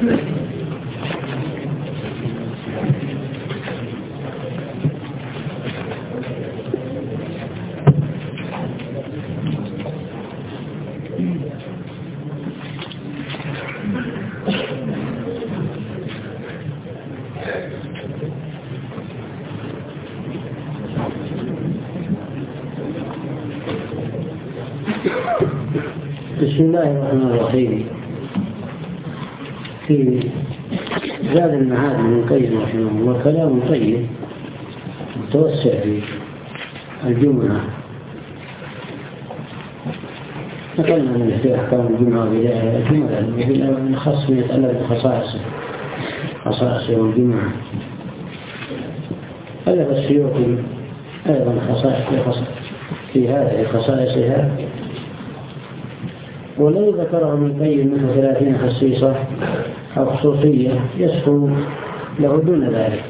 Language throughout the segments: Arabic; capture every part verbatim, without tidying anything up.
بسم الله الرحمن الرحيم. في زاد المعاد من القيم رحمه الله كلام طيب متوسع في الجمعة. نقلنا من في أحكام الجمعة وبداية الجمعة من خاص من يتألف بخصائصه خصائص يوم الجمعة. ألف السيوطي أيضا خصائص في هذه خصائصها، ولو ذكره من قيم مثل ثلاثين خصيصة أو خصوصية يسكن له دون ذلك.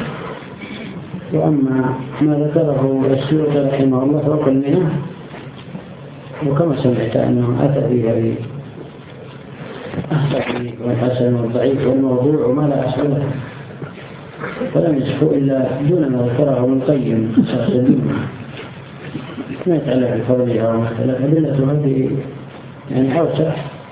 وأما ما ذكره السيوطي رحمه الله فوق المئة، وكما سمعت أنه أتى بها بالأخطأ والحسن والضعيف والموضوع وما لا أصل له، فلم يسكن إلا دون ما ذكره من قيم خصائص الجمعة ما يتعلق بفضلها ومثلا أدلة هذه يعني أوسع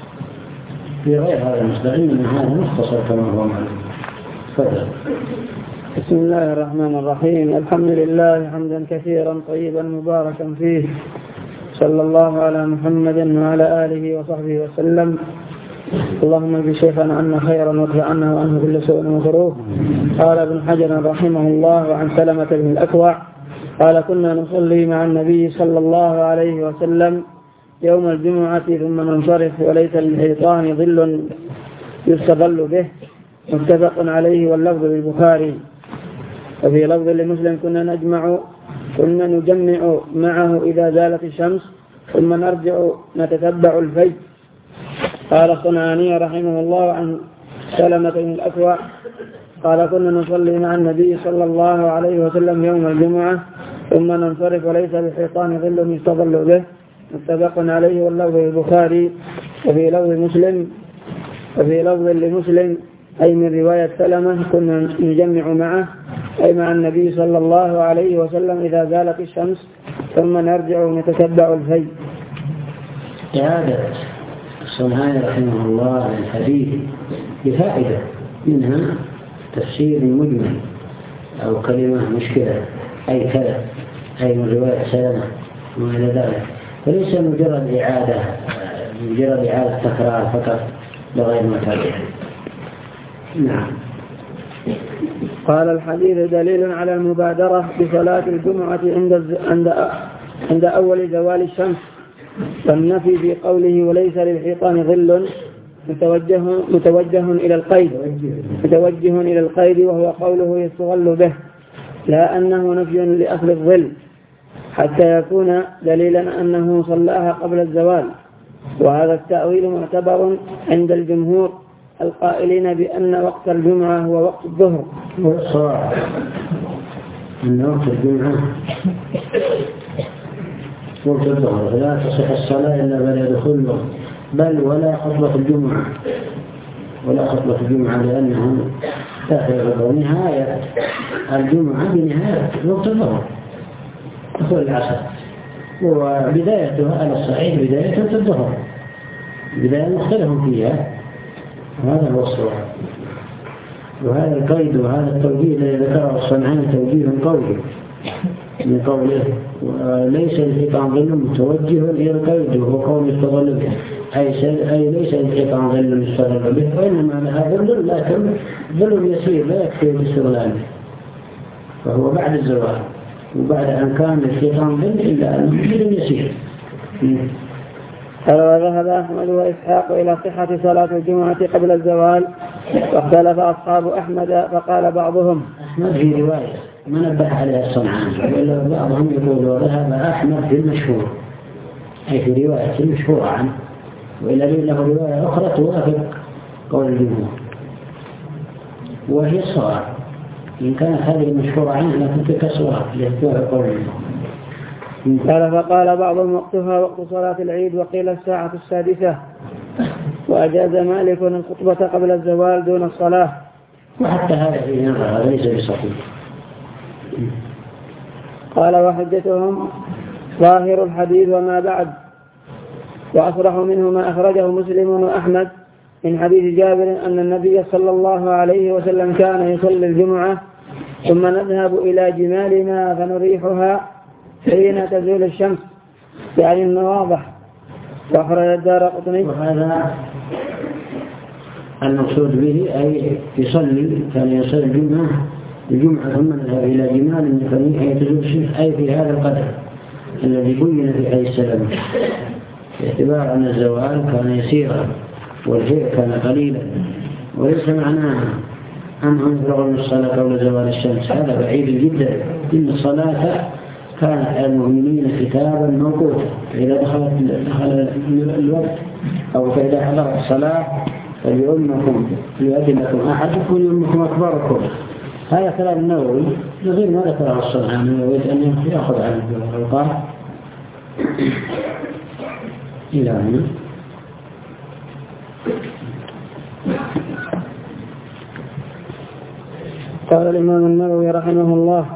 في غير هذا المصدر، إنما هذا مختصر كما هو معلوم. تفضل. بسم الله الرحمن الرحيم. الحمد لله حمدا كثيرا طيبا مباركا فيه، صلى الله على محمد وعلى آله وصحبه وسلم. اللهم اجعل شيخنا عنا خيرا وادفع عنا وعنه كل سوء ومكروه. قال ابن حجر رحمه الله عن سلمة بن الأكوع قال: كنا نصلي مع النبي صلى الله عليه وسلم يوم الجمعة ثم ننصرف وليس للحيطان ظل يستظل به، متفق عليه واللفظ للبخاري. وفي لفظ لمسلم: كنا نجمع كنا نجمع معه إذا زالت الشمس ثم نرجع نتتبع الفي. قال الصنعاني رحمه الله عن سلمة بن الأكوع قال: كنا نصلي مع النبي صلى الله عليه وسلم يوم الجمعة ثم ننصرف وليس للحيطان ظل يستظل به، متفق عليه واللفظ للبخاري. وفي لفظ مسلم وفي لفظ لمسلم أي من رواية سلمة: كنا نجمع معه أي مع النبي صلى الله عليه وسلم إذا زالت الشمس ثم نرجع نتتبع الفي. إعادة الصنعاني رحمه الله الحديث بفائدة منها تفسير مجمل أو كلمة مشكلة أي كذا أي من رواية سلمة وما إلى ذلك، فليس مجرد إعادة مجرد إعادة تكرار فقط لغير متابع. نعم. قال: الحديث دليل على المبادرة بصلاة الجمعة عند عند عند أول زوال الشمس، والنفي في قوله وليس للحيطان ظل متوجه متوجه إلى القيد متوجه إلى القيد وهو قوله يستغل به، لا أنه نفي لأصل الظل، حتى يكون دليلا أنه صلاها قبل الزوال. وهذا التأويل معتبر عند الجمهور القائلين بأن وقت الجمعة هو وقت الظهر. والصواب أن وقت الجمعة وقت الظهر، لا تصح الصلاة إلا بعد دخول الوقت، بل ولا خطبة الجمعة ولا خطبة الجمعة لأنه داخل نهاية الجمعة بنهاية وقت الظهر دخول العصر، وبدايتها على الصحيح بداية الظهر، بداية مختلف فيها، وهذا هو الصواب. وهذا القيد وهذا التوجيه الذي ذكره الصنعاني توجيه قولي من قوله ليس الحيطان ظل متوجه إلى القيد وهو قول يستظل به، أي ليس الحيطان ظل يستظل به، وإنما لها ظل لكن ظل يسير لا يكفي باستغلاله، فهو بعد الزوال وبعد أن كان الحيطان ظل إلا أنه ظل يسير. قال: وذهب أحمد وإسحاق إلى صحة صلاة الجمعة قبل الزوال، واختلف أصحاب أحمد، فقال بعضهم أحمد في رواية ما نبه عليها الصنعاني، وإلا بعضهم يقول وذهب أحمد في المشهور أي في رواية المشهورة عنه، وإلا له رواية أخرى توافق قول الجمهور وهي الصواب، إن كانت هذه المشهورة عنه لكن تلك الصواب لتوافق قول الجمهور. قال: فقال بعضهم وقتها وقت صلاة العيد، وقيل الساعة السادسة، وأجاز مالك الخطبة قبل الزوال دون الصلاة. وحتى هذا في نظر هذا ليس بصحيح. قال وحجتهم ظاهر الحديث وما بعد، وأصرح منه ما أخرجه مسلم وأحمد من حديث جابر أن النبي صلى الله عليه وسلم كان يصلي الجمعة ثم نذهب إلى جمالنا فنريحها حين تزول الشمس، يعني النواضح. وأخرج الدارقطني. وهذا المقصود به أي يصلي، كان يصلي الجمعة الجمعة ثم نذهب إلى جمال حين تزول الشمس، أي في هذا القدر الذي بين في حديث السلام، باعتبار أن الزوال كان يسيرا والشيء كان قليلا، وليس معناها أنهم يفرغون من الصلاة قبل زوال الشمس، هذا بعيد جدا. إن الصلاة كانت على المؤمنين كتابا موقوتا، فإذا دخلت دخل الوقت أو فإذا حضرت الصلاة فليؤمكم ليؤذن لكم أحدكم وليؤمكم أكبركم. هذا كلام النووي غير ما ذكره الصنعاني، ويريد أن يأخذ عنه الأوقات إلى هنا. قال الإمام النووي رحمه الله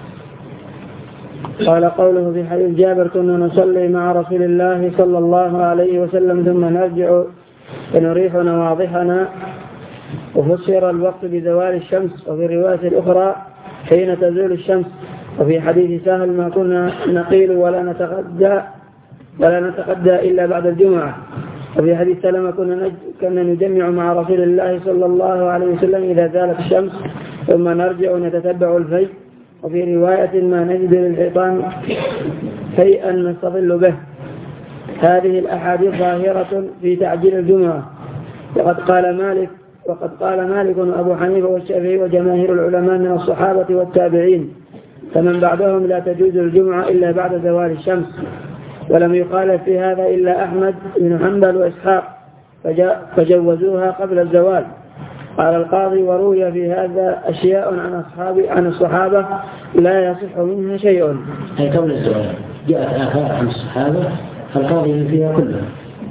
قال قوله في حديث جابر كنا نصلي مع رسول الله صلى الله عليه وسلم ثم نرجع فنريح نواضحنا، وفسر الوقت بزوال الشمس، وفي الرواية الأخرى حين تزول الشمس. وفي حديث سهل ما كنا نقيل ولا نتغدى ولا نتغدى إلا بعد الجمعة. وفي حديث سلمة كنا كنا نجمع مع رسول الله صلى الله عليه وسلم إذا زالت الشمس ثم نرجع ونتتبع الفي. وفي رواية ما نجد للحيطان شيئا نستظل به. هذه الأحاديث ظاهرة في تعجيل الجمعة، وقد قال مالك وقد قال مالك وأبو حنيفة والشافعي وجماهير العلماء من الصحابة والتابعين، فمن بعدهم لا تجوز الجمعة إلا بعد زوال الشمس. ولم يقال في هذا إلا أحمد بن حنبل وإسحاق فجوزوها قبل الزوال. قال القاضي وروي في هذا أشياء عن أصحاب عن الصحابة لا يصح منها شيء. هي قبل الزوال جاءت آثار عن الصحابة القاضي فيها كلها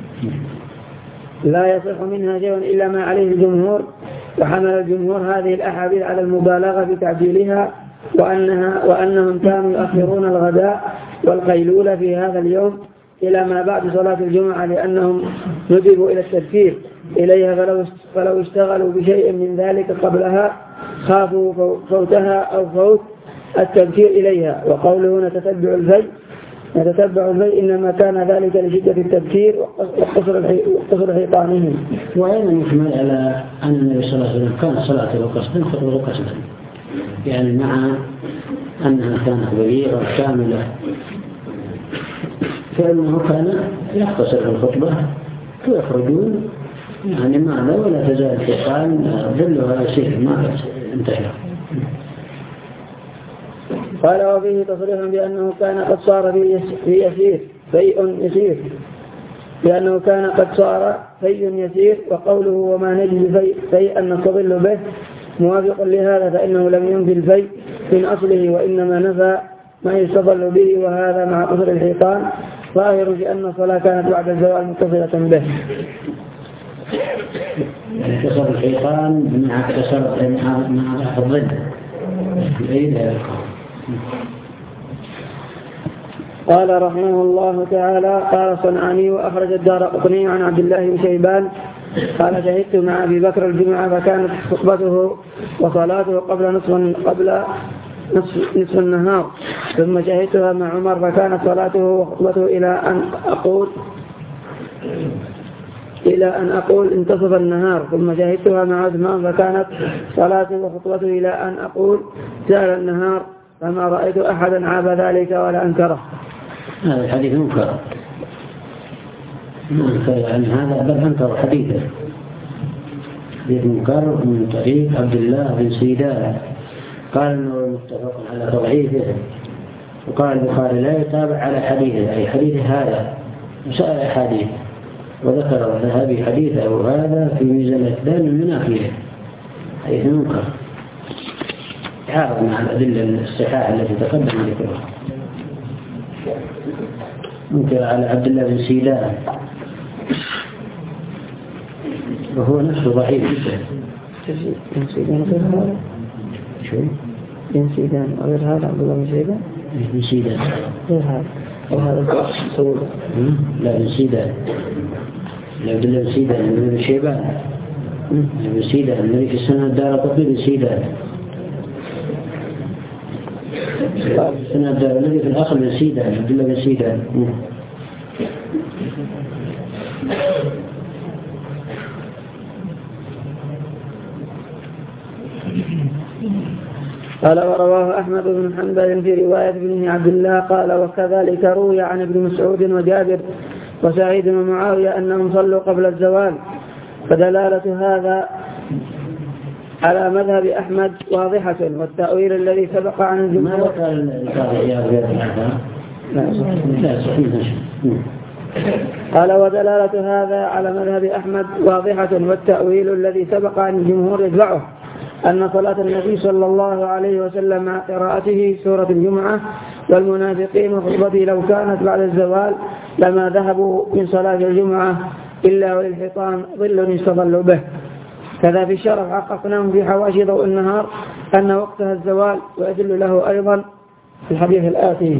لا يصح منها شيء إلا ما عليه الجمهور. وحمل الجمهور هذه الأحاديث على المبالغة في تعجيلها، وأنها وأنهم كانوا يؤخرون الغداء والقيلولة في هذا اليوم إلى ما بعد صلاة الجمعة، لأنهم ندبوا إلى التفكير إليها، فلو فلو اشتغلوا بشيء من ذلك قبلها خافوا فوتها أو فوت التفكير إليها. وقوله نتتبع الفي نتتبع الفي إنما كان ذلك لشدة التفكير وقصر حيطانهم. وأيضا يحمل على أن النبي صلى الله عليه وسلم كان صلاته قصدا خطبه قصدا، يعني مع أنها كانت بليغة كاملة، فإنه كان يقتصر الخطبة ويخرجون يعني معنا ولا تزال الحيطان ظلها يسير ما انتهى. قال وفيه تصريح بأنه كان قد صار في يسير فيء يسير لأنه كان قد صار فيء يسير. وقوله وما نجد فيئا نستظل به موافق لهذا، فإنه لم ينفي الفيء من أصله وإنما نفى ما يستظل به، وهذا مع قصر الحيطان ظاهر في أن الصلاة كانت بعد الزوال متصلة به. كسر الحيطان مع كسر مع الظل العيد. قال رحمه الله تعالى قال صنعاني وأخرج الدارقطني عن عبد الله بن شيبان قال شهدت مع أبي بكر الجمعة فكانت خطبته وصلاته قبل نصف قبل نصف, نصف النهار، ثم شهدتها مع عمر فكانت صلاته وخطبته إلى أن أقول إلى أن أقول انتصف النهار، ثم شهدتها مع عثمان فكانت صلاته وخطبته إلى أن أقول سال النهار، فما رأيت أحدا عاب ذلك ولا أنكره. هذا الحديث منكر يعني هذا بل أنكر حديثه منكر من طريق عبد الله بن سيدان قال أنه متفق على تضعيفه، وقال البخاري لا يتابع على حديثه أي حديث هذا وسائر الحديث، وذكر الذهبي حديثه وهذا في ميزان الاعتدال من مناقيه حديث منكر يعارض مع الأدلة الصحاح التي تقدم ذكرها. منكر على عبد الله بن سيدان وهو نفسه ضعيف جدا. بن سيدان غير هذا؟ شو؟ بن سيدان غير هذا عبد الله بن سيدان؟ بن سيدان غير هذا أو هذا سوده؟ لا بن سيدان، عبد الله بن سيدان بن شيبان بن سيدان الذي في السنة الدارقطني بن سيدان السنة الدار الذي في الآخر بن سيدان عبد الله بن سيدان. قال ورواه أحمد بن حنبل في رواية ابنه عبد الله قال وكذلك روي عن ابن مسعود وجابر وسعيد بن معاوية أنهم صلوا قبل الزوال. فدلالة هذا على مذهب أحمد واضحة، والتأويل الذي سبق عن الجمهور. ما قال لا صحيح. قال ودلالة هذا على مذهب أحمد واضحة، والتأويل الذي سبق عن الجمهور يتبعه، أن صلاة النبي صلى الله عليه وسلم مع قراءته سورة الجمعة والمنافقين وخطبته لو كانت بعد الزوال لما ذهبوا من صلاة الجمعة إلا وللحيطان ظل يستظل به. كذا في الشرف حققناهم في حواشي ضوء النهار أن وقتها الزوال، ويدل له أيضا في الحديث الآتي.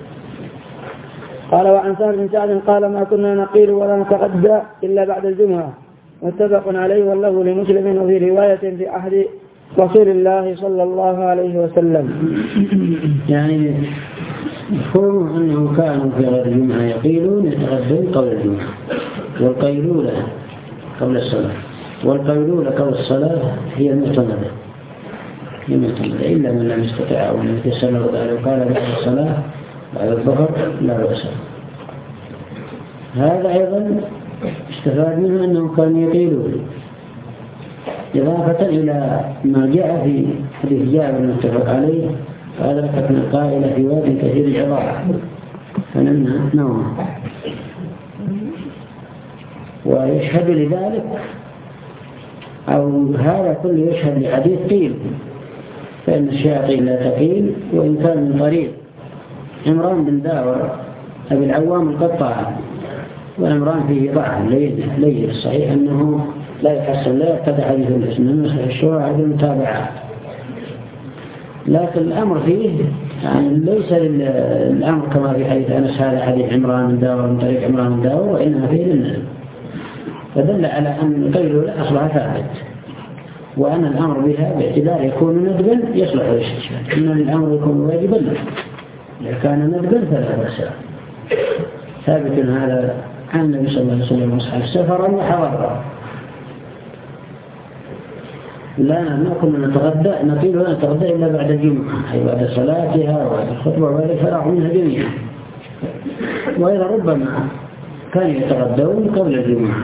قال وعن سهل بن سعد قال ما كنا نقيل ولا نتغدى إلا بعد الجمعة، متفق عليه والله لمسلم، وفي رواية في عهد رسول الله صلى الله عليه وسلم. يعني مفهوم أنه كانوا في غير الجمعة يقيلون يتغدون قبل الجمعة، والقيلولة قبل الصلاة، والقيلولة قبل الصلاة هي المعتمدة هي المعتمدة إلا من لم يستطع أو لم يتسلل لو قال بعد الصلاة بعد الظهر لا بأس. هذا أيضا استفاد منه أنهم كانوا يقيلون، إضافة إلى ما جاء في حديث جابر المتفق عليه فأدركتنا القائلة في واد كثير العظام فنمنا نوم. ويشهد لذلك أو هذا كله يشهد لحديث قيل، فإن الشياطين لا تقيل، وإن كان من طريق عمران بن داور أبي العوام القطاع، وعمران فيه ضعف ليه الصحيح أنه لا يحسن لا يقتدى حديث الاسم من مسح الشروع على المتابعات، لكن الأمر فيه يعني ليس الأمر كما في حديث أنس هذا حديث عمران بن داور من طريق عمران بن داور، وإنما فيه للنسب، فدل على أن قيله لا أصبح ثابت، وأن الأمر بها باعتبار يكون ندبا يصلح للاستشهاد، إن الأمر يكون واجبا إذا كان ندبا فلا بأس. ثابت هذا عن النبي صلى الله عليه وسلم وصحبه سفرا وحضرا. لا نكون نتغدى نقيل ولا نتغدى إلا بعد الجمعة، أي بعد صلاتها وبعد الخطبة وبعد الفراغ منها جميعا. وإذا ربما كانوا يتغدون قبل الجمعة،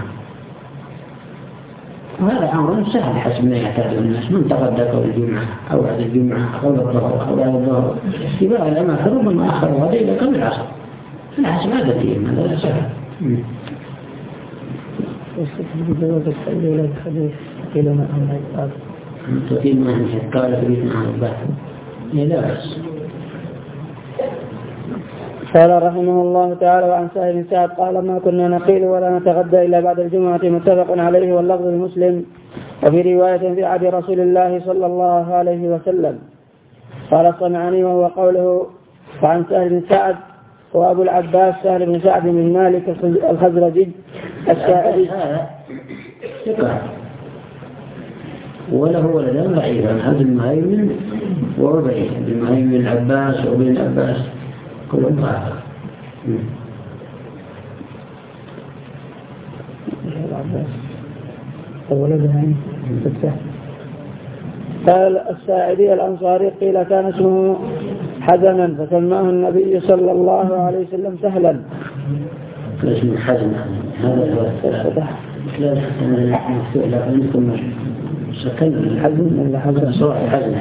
وهذا أمر سهل حسب ما يعتاد الناس، من تغدى قبل الجمعة أو بعد الجمعة قبل الظهر أو بعد الظهر، في بعض الأماكن ربما أخروا هذا إلى قبل العصر، الحسب عادتهم، هذا لا سهل. وستجد بجواز التأويل إلى الحديث إلى ما أمر الباب تقيل ما هي قال في بيت معه الباب لا بأس. قال رحمه الله تعالى وعن سهل بن سعد قال ما كنا نقيل ولا نتغدى إلا بعد الجمعة، متفق عليه واللفظ المسلم، وفي رواية في عهد رسول الله صلى الله عليه وسلم. قال الصنعاني وهو قوله وعن سهل بن سعد وأبو العباس سهل بن سعد بن مالك الخزرجي الساعدي ثقة وله ولدان ضعيفان، هذا المهيمن وعبيد المهيمن العباس وابن العباس كلهم ضعفا. العباس ولدها قال الساعدي الأنصاري قيل كان اسمه حزنا فسماه النبي صلى الله عليه وسلم سهلا. اسمه حزنا هذا هو لا مفتوح لا عندكم سكن الحزن ولا حزن صوت حزن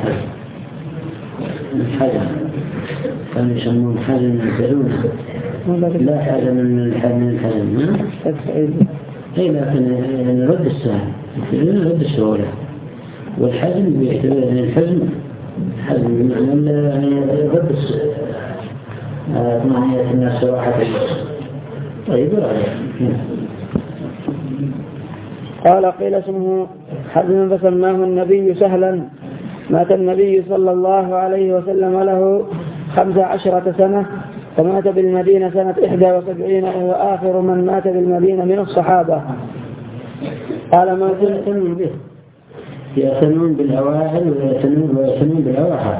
حزن كانوا يسمون حزن البلونة لا حزن من الحزن الحزن اي لكن يعني رد السهل البلونة رد السهولة، والحزن بيعتبر ان الحزن حزن بمعنى يعني رد السهل اطمئنية الناس راحة. طيب رأي. قال قيل اسمه حزم فسماه النبي سهلا. مات النبي صلى الله عليه وسلم له خمس عشرة سنة ومات بالمدينة سنة إحدى وسبعين وهو آخر من مات بالمدينة من الصحابة. قال ما يأتنون به يأتنون بالأواعي ويأتنون ويأتنون بالأواعي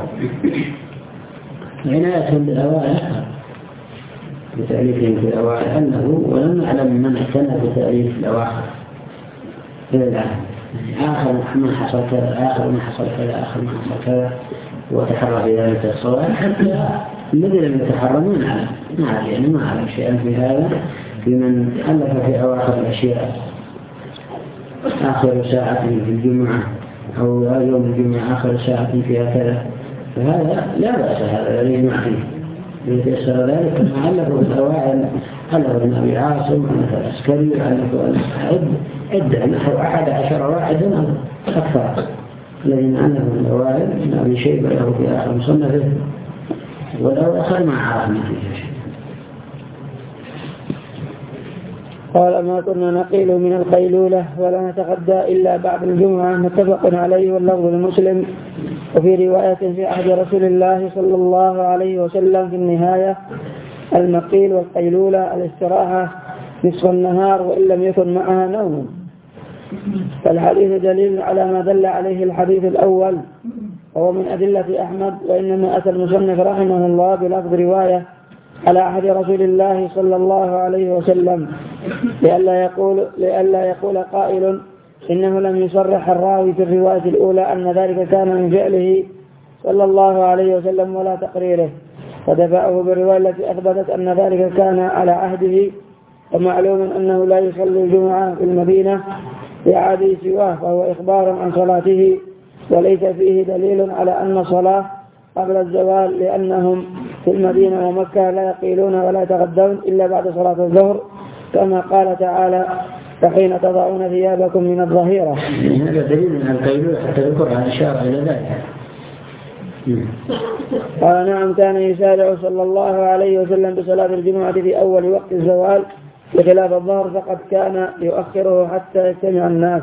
عناية بالأواعي بتأليفهم في الأواعي أنه ولم نعلم من اعتنى بتأليف الأواعي إلى الآن آخر من حصل كذا آخر من حصل كذا آخر من حصل كذا وتحرى في ذلك الصلاة حتى الذين يتحرمون على ما على يعني ما على شيئا في هذا في من ألف في أواخر الأشياء آخر ساعة في الجمعة أو يوم الجمعة آخر ساعة فيها كذا فهذا لا بأس هذا الذي يجمع فيه يتيسر ذلك كما ألفوا الأواعي ألفوا ابن أبي عاصم ألف العسكري ألفوا عدة نحو أحد عشر واحدا أكثر الذين ألفوا الأواعي ابن أبي شيبة له في آخر مصنفه والأواخر ما عرفنا فيه شيء. قال ما كنا نقيل من القيلولة ولا نتغدى إلا بعد الجمعة متفق عليه واللفظ المسلم. وفي رواية في عهد رسول الله صلى الله عليه وسلم في النهاية المقيل والقيلولة الاستراحة نصف النهار وإن لم يكن معها نوم. فالحديث دليل على ما دل عليه الحديث الأول وهو من أدلة أحمد. وإنما أتى المصنف رحمه الله بلفظ رواية على عهد رسول الله صلى الله عليه وسلم لئلا يقول, لئلا يقول قائل إنه لم يصرح الراوي في الرواية الأولى أن ذلك كان من فعله صلى الله عليه وسلم ولا تقريره فدفعه بالرواية التي أثبتت أن ذلك كان على عهده. ومعلوم أنه لا يصلي الجمعة في المدينة لعاده سواه فهو إخبار عن صلاته وليس فيه دليل على أن الصلاة قبل الزوال لأنهم في المدينة ومكة لا يقيلون ولا يتغدون إلا بعد صلاة الظهر كما قال تعالى فحين تضعون ثيابكم من الظهيرة. هذا دليل من القيلولة حتى ذكرها إشارة إلى ذلك. قال نعم كان يسارع صلى الله عليه وسلم بصلاة الجمعة في أول وقت الزوال بخلاف الظهر فقد كان يؤخره حتى يجتمع الناس.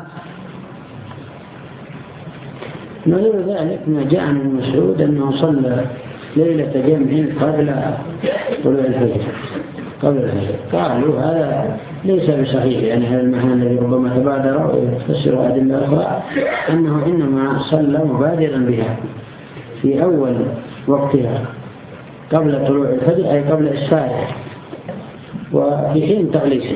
نظير ذلك ما جاء عن المسعود أنه صلى ليلة جمع قبل طلوع الفجر قبل الفجر. قالوا هذا ليس بصحيح يعني هذا المعنى الذي ربما تبادر ويفسر أدلة أخرى أنه إنما صلى مبادرا بها في أول وقتها قبل طلوع الفجر أي قبل إسفاره وفي حين تغليسه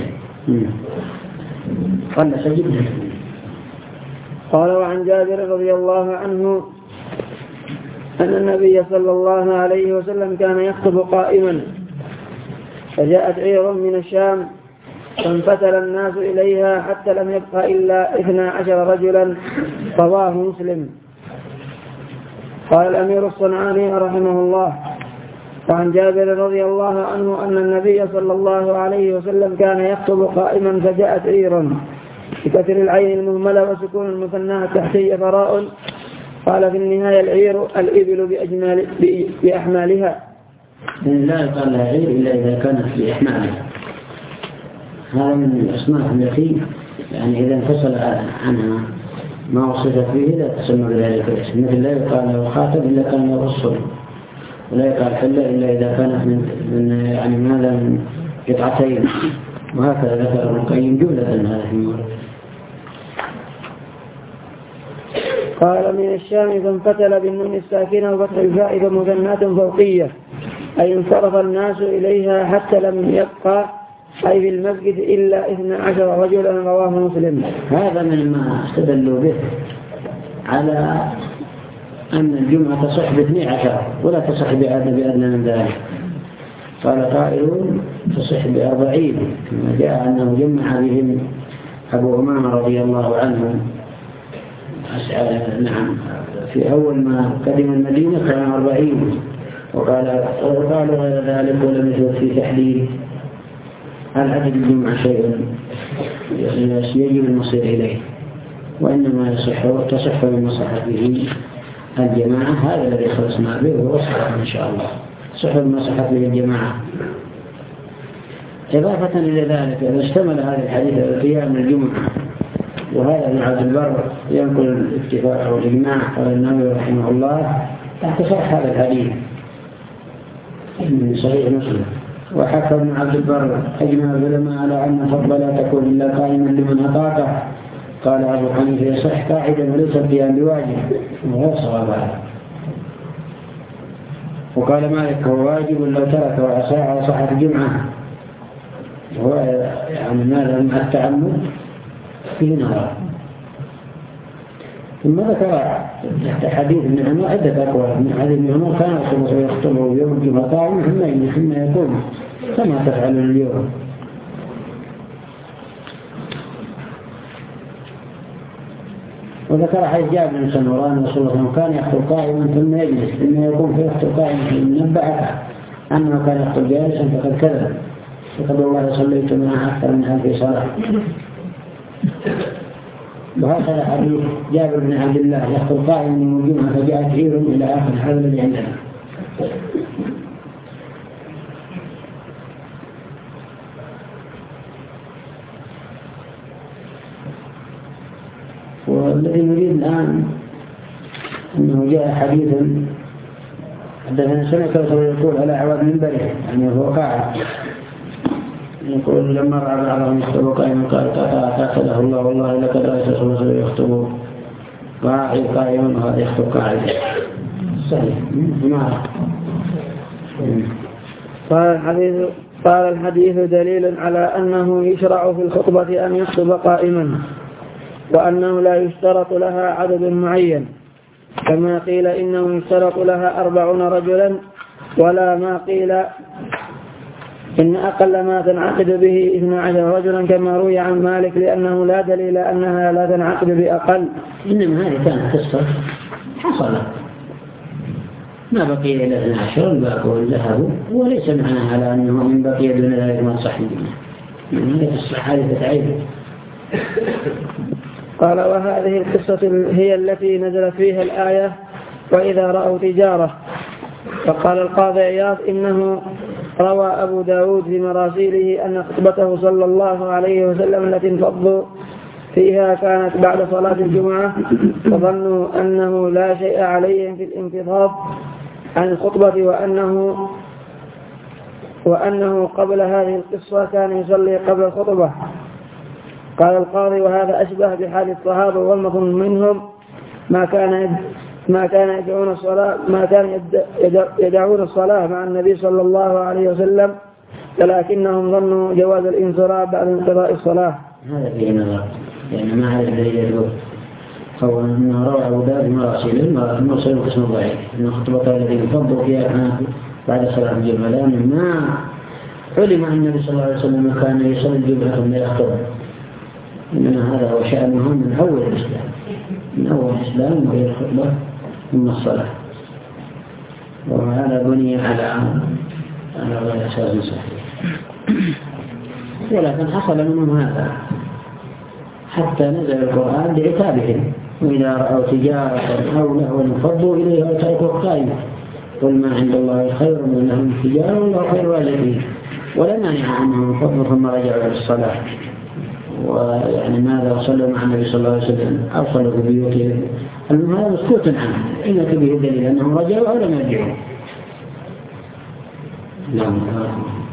قال سجدنا. قال وعن جابر رضي الله عنه أن النبي صلى الله عليه وسلم كان يخطب قائما فجاءت عير من الشام فانفتل الناس إليها حتى لم يبقى إلا اثنا عشر رجلا رواه مسلم. قال الأمير الصنعاني رحمه الله وعن جابر رضي الله عنه أن النبي صلى الله عليه وسلم كان يخطب قائما فجاءت عير بكسر العين المهملة وسكون المثنى التحتية فراء. قال في النهاية العير الإبل بأجمال بأحمالها لا يقال لها عير إلا إذا كانت بأحمالها. هذا من الأصناف التي يعني إذا انفصل عنها ما وصفت به لا تسمى بذلك الاسم مثل لا يقال له خاتم إلا كان له الصلب ولا يقال حلة إلا إذا كانت من, من يعني ماذا من قطعتين وهكذا ذكر ابن القيم جملة هذا في المورد. قال من الشام فانفتل بالنون الساكنة وفتح الفاء فمثنات فوقية أي انصرف الناس إليها حتى لم يبقى أي في المسجد إلا اثنا عشر رجلا رواه مسلم. هذا من ما استدلوا به على أن الجمعة تصح باثني عشر ولا تصح بأدنى من ذلك. قال قائلون تصح بأربعين كما جاء أنه جمع بهم أبو أمامة رضي الله عنه نعم في أول ما قدم المدينة كان أربعين وقال وقالوا غير ذلك ولم يثبت في تحديد هل عدد الجمعة شيء يجب المصير إليه وإنما يصح تصح من مصلحته الجماعة. هذا الذي خلصنا به وصح إن شاء الله صح من مصلحته الجماعة. إضافة إلى ذلك إذا اشتمل هذا الحديث على قيام الجمعة وهذا ابن عبد البر ينقل الاتفاق والإجماع قال النووي رحمه الله تحت شرح هذا الحديث من صحيح مسلم. وحكى ابن عبد البر أجمع العلماء على أن فضل لا تكون إلا قائما لمن أطاقه. قال أبو حنيفة يصح قاعدا وليس القيام بواجب وغير صواب هذا. وقال مالك هو واجب لو ترك وأساء صحت الجمعة، وهو يعني ماذا مع التعمد فيه نظر. ثم ذكر تحت حديث ابن عمر عدة أقوال. من حديث ابن عمر كان يخطب ويخطبه يوم الجمعة قائما ثم ثم يكون كما تفعل اليوم. وذكر حديث جابر بن سمران رسول الله كان يخطب قائما ثم يجلس ثم يقوم فيخطب قائما ثم نبأ أنه كان يخطب جالسا فقد كذب فقد والله صليت معه أكثر من ألف صلاة. وهكذا حديث جابر بن عبد الله يخطب قائما يوم الجمعة فجاءت عير إلى آخر هذا الذي عندنا. والذي نريد الآن أنه جاء حديث حدثنا سنة يقول على عواد منبره يعني هو قاعد يقول لما رأى بعضهم يخطب قائما قال قاتله الله والله لقد رأيت رسول الله يخطب قاعد قائما وهذا يخطب قاعد صحيح. قال الحديث قال الحديث دليل على أنه يشرع في الخطبة أن يخطب قائما وأنه لا يشترط لها عدد معين كما قيل إنه يشترط لها أربعون رجلا ولا ما قيل إن أقل ما تنعقد به اثنا عشر رجلا كما روي عن مالك لأنه لا دليل أنها لا تنعقد بأقل. إنما هذه كانت قصة حصلت ما بقي إلا اثنا عشر الباقون ذهبوا وليس معناها على أنه من بقي دون ذلك ما صح من هذه الصحابة تعيد. قال وهذه القصة هي التي نزلت فيها الآية وإذا رأوا تجارة. فقال القاضي عياض إنه روى أبو داود في مراسيله أن خطبته صلى الله عليه وسلم التي انفضوا فيها كانت بعد صلاة الجمعة فظنوا أنه لا شيء عليهم في الانفضاض عن الخطبة وأنه وأنه قبل هذه القصة كان يصلي قبل الخطبة. قال القاضي وهذا أشبه بحال الصحابة والمظن منهم ما كان ما كان يدعون الصلاة ما كان يدعون الصلاة مع النبي صلى الله عليه وسلم ولكنهم ظنوا جواز الانصراف بعد انقضاء الصلاة. هذا فيه نظر لأن ما هذا الذي يدعوه هو أنه روى أبو داود مراسيل المرسل قسم ضعيف أن خطبته الذي يفضل فيها كانت بعد صلاة الجمعة لأن ما علم أن النبي صلى الله عليه وسلم كان يصلي الجمعة ثم يخطب إنما هذا هو شأنه من أول الإسلام من أول الإسلام وهي الخطبة ثم الصلاة وهذا بني على على غير أساس صحيح. ولكن حصل منهم هذا حتى نزل القرآن بعتابهم وإذا رأوا تجارة أو لهوا انفضوا إليها وتركوا قائمة قل ما عند الله خير من لهم التجارة والله خير والدين ولا مانع أنهم انفضوا ثم رجعوا للصلاة. ويعني ماذا صلوا مع النبي صلى الله عليه وسلم أو صلوا في بيوتهم المهم هذا مسكوت عنه إن به دليل أنهم رجعوا أو لم يرجعوا. نعم.